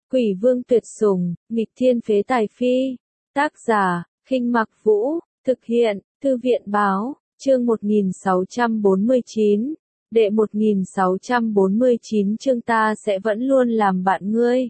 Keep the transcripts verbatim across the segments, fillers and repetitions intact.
Quỷ vương tuyệt sủng, nghịch thiên phế tài phi. Tác giả, Khinh Mặc Vũ, thực hiện, Thư viện báo, chương một nghìn sáu trăm bốn mươi chín. Đệ một nghìn sáu trăm bốn mươi chín chương ta sẽ vẫn luôn làm bạn ngươi.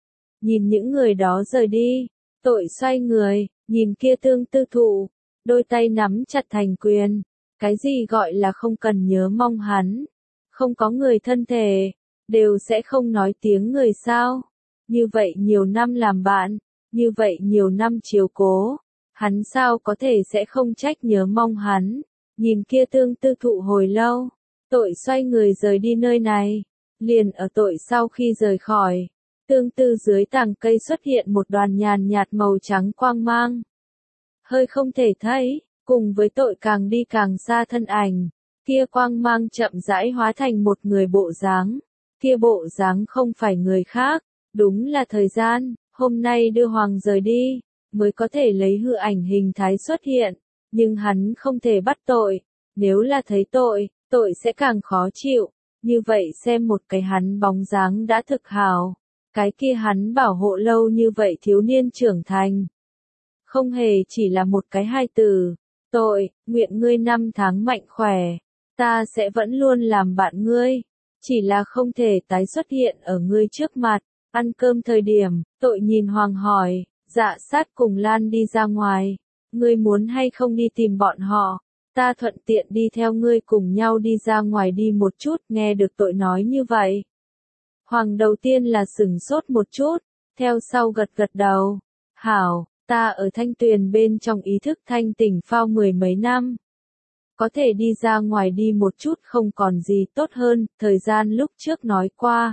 Nhìn những người đó rời đi, tội xoay người, nhìn kia tương tư thụ, đôi tay nắm chặt thành quyền. Cái gì gọi là không cần nhớ mong hắn, không có người thân thể, đều sẽ không nói tiếng người sao. Như vậy nhiều năm làm bạn, như vậy nhiều năm chiếu cố, hắn sao có thể sẽ không trách nhớ mong hắn. Nhìn kia tương tư thụ hồi lâu, tội xoay người rời đi nơi này. Liền ở tội sau khi rời khỏi, tương tư dưới tàng cây xuất hiện một đoàn nhàn nhạt màu trắng quang mang. Hơi không thể thấy, cùng với tội càng đi càng xa thân ảnh, kia quang mang chậm rãi hóa thành một người bộ dáng. Kia bộ dáng không phải người khác, đúng là thời gian, hôm nay đưa Hoàng rời đi, mới có thể lấy hư ảnh hình thái xuất hiện, nhưng hắn không thể bắt tội, nếu là thấy tội, tội sẽ càng khó chịu, như vậy xem một cái hắn bóng dáng đã thực hảo, cái kia hắn bảo hộ lâu như vậy thiếu niên trưởng thành. Không hề chỉ là một cái hai từ, tội, nguyện ngươi năm tháng mạnh khỏe, ta sẽ vẫn luôn làm bạn ngươi, chỉ là không thể tái xuất hiện ở ngươi trước mặt. Ăn cơm thời điểm, tội nhìn Hoàng hỏi, Dạ Sát cùng Lan đi ra ngoài, ngươi muốn hay không đi tìm bọn họ, ta thuận tiện đi theo ngươi cùng nhau đi ra ngoài đi một chút. Nghe được tội nói như vậy, Hoàng đầu tiên là sửng sốt một chút, theo sau gật gật đầu, hảo, ta ở Thanh Tuyền bên trong ý thức thanh tỉnh phao mười mấy năm. Có thể đi ra ngoài đi một chút không còn gì tốt hơn, thời gian lúc trước nói qua.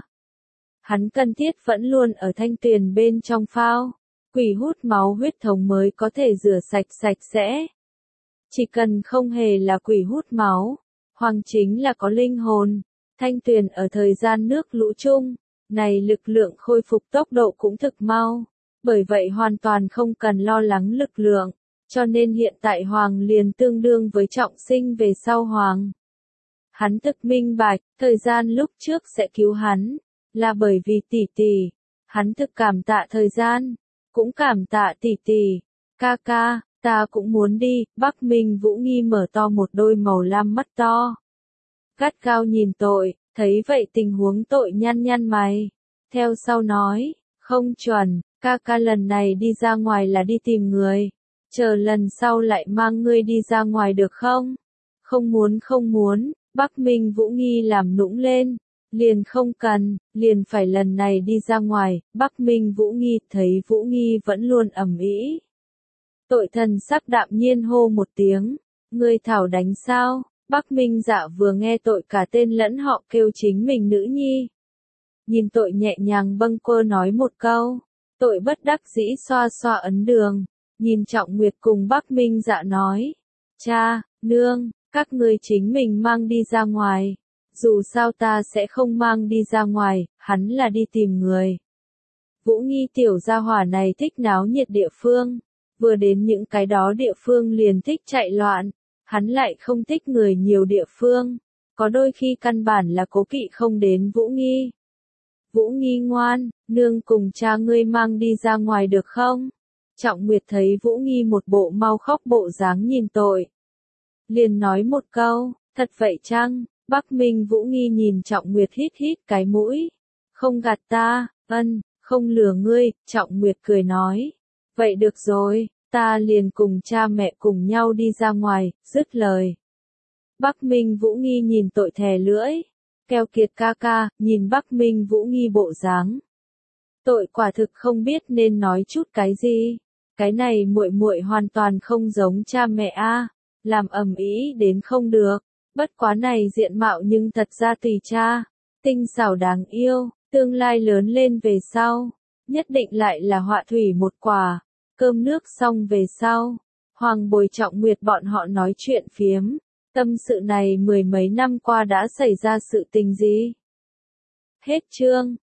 Hắn cần thiết vẫn luôn ở Thanh Tuyền bên trong phao, quỷ hút máu huyết thống mới có thể rửa sạch sạch sẽ. Chỉ cần không hề là quỷ hút máu, Hoàng chính là có linh hồn. Thanh Tuyền ở thời gian nước lũ chung, này lực lượng khôi phục tốc độ cũng thực mau, bởi vậy hoàn toàn không cần lo lắng lực lượng, cho nên hiện tại Hoàng liền tương đương với trọng sinh về sau Hoàng. Hắn thực minh bạch, thời gian lúc trước sẽ cứu hắn, là bởi vì tỷ tỷ, hắn thực cảm tạ thời gian, cũng cảm tạ tỷ tỷ. Ca ca, ta cũng muốn đi. Bắc Minh Vũ Nghi mở to một đôi màu lam mắt to, gắt gao nhìn tội, thấy vậy tình huống tội nhăn nhăn mày, theo sau nói, không chuẩn, ca ca lần này đi ra ngoài là đi tìm người, chờ lần sau lại mang ngươi đi ra ngoài được không? Không muốn không muốn. Bắc Minh Vũ Nghi làm nũng lên, liền không cần, liền phải lần này đi ra ngoài. Bắc Minh Vũ Nghi thấy Vũ Nghi vẫn luôn ầm ĩ, tội thần sắc đạm nhiên hô một tiếng, ngươi thảo đánh sao? Bắc Minh Dạ vừa nghe tội cả tên lẫn họ kêu chính mình nữ nhi, nhìn tội nhẹ nhàng bâng quơ nói một câu, tội bất đắc dĩ xoa xoa ấn đường, nhìn Trọng Nguyệt cùng Bắc Minh Dạ nói, cha, nương, các ngươi chính mình mang đi ra ngoài. Dù sao ta sẽ không mang đi ra ngoài, hắn là đi tìm người. Vũ Nghi tiểu gia hỏa này thích náo nhiệt địa phương, vừa đến những cái đó địa phương liền thích chạy loạn, hắn lại không thích người nhiều địa phương, có đôi khi căn bản là cố kỵ không đến Vũ Nghi. Vũ Nghi ngoan, nương cùng cha ngươi mang đi ra ngoài được không? Trọng Nguyệt thấy Vũ Nghi một bộ mau khóc bộ dáng nhìn tội, liền nói một câu, thật vậy chăng? Bắc Minh Vũ Nghi nhìn Trọng Nguyệt hít hít cái mũi, không gạt ta, ân, không lừa ngươi. Trọng Nguyệt cười nói, vậy được rồi, ta liền cùng cha mẹ cùng nhau đi ra ngoài. Dứt lời, Bắc Minh Vũ Nghi nhìn tội thè lưỡi, keo kiệt ca ca. Nhìn Bắc Minh Vũ Nghi bộ dáng, tội quả thực không biết nên nói chút cái gì. Cái này muội muội hoàn toàn không giống cha mẹ a, làm ầm ĩ đến không được. Bất quá này diện mạo nhưng thật ra tùy cha, tinh xảo đáng yêu, tương lai lớn lên về sau, nhất định lại là họa thủy một quả. Cơm nước xong về sau, Hoàng bồi Trọng Nguyệt bọn họ nói chuyện phiếm, tâm sự này mười mấy năm qua đã xảy ra sự tình gì. Hết chương.